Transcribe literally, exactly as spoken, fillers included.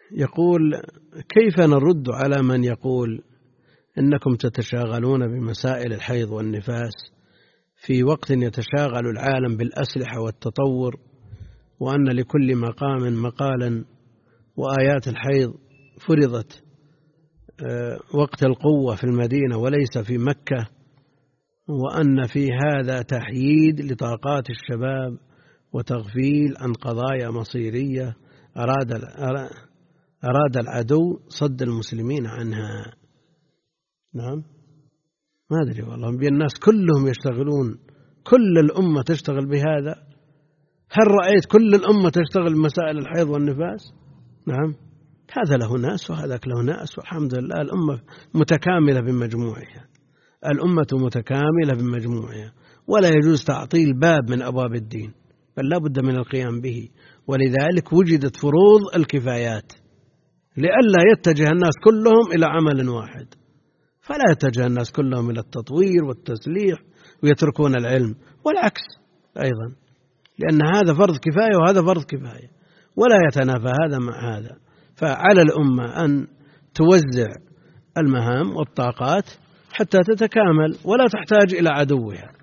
يقول: كيف نرد على من يقول إنكم تتشاغلون بمسائل الحيض والنفاس في وقت يتشاغل العالم بالأسلحة والتطور، وأن لكل مقام مقالا، وآيات الحيض فرضت وقت القوة في المدينة وليس في مكة، وأن في هذا تحييد لطاقات الشباب وتغفيل عن قضايا مصيرية أراد أراد العدو صد المسلمين عنها. نعم، ما أدري والله، بين الناس كلهم يشتغلون، كل الأمة تشتغل بهذا. هل رأيت كل الأمة تشتغل بمسائل الحيض والنفاس؟ نعم، هذا له ناس وهذاك له ناس، والحمد لله الأمة متكاملة بمجموعها، الأمة متكاملة بمجموعها، ولا يجوز تعطيل باب من أبواب الدين، بل لا بد من القيام به. ولذلك وجدت فروض الكفايات لئلا يتجه الناس كلهم إلى عمل واحد، فلا يتجه الناس كلهم إلى التطوير والتسليح ويتركون العلم، والعكس أيضا، لأن هذا فرض كفاية وهذا فرض كفاية، ولا يتنافى هذا مع هذا. فعلى الأمة أن توزع المهام والطاقات حتى تتكامل ولا تحتاج إلى عدوها.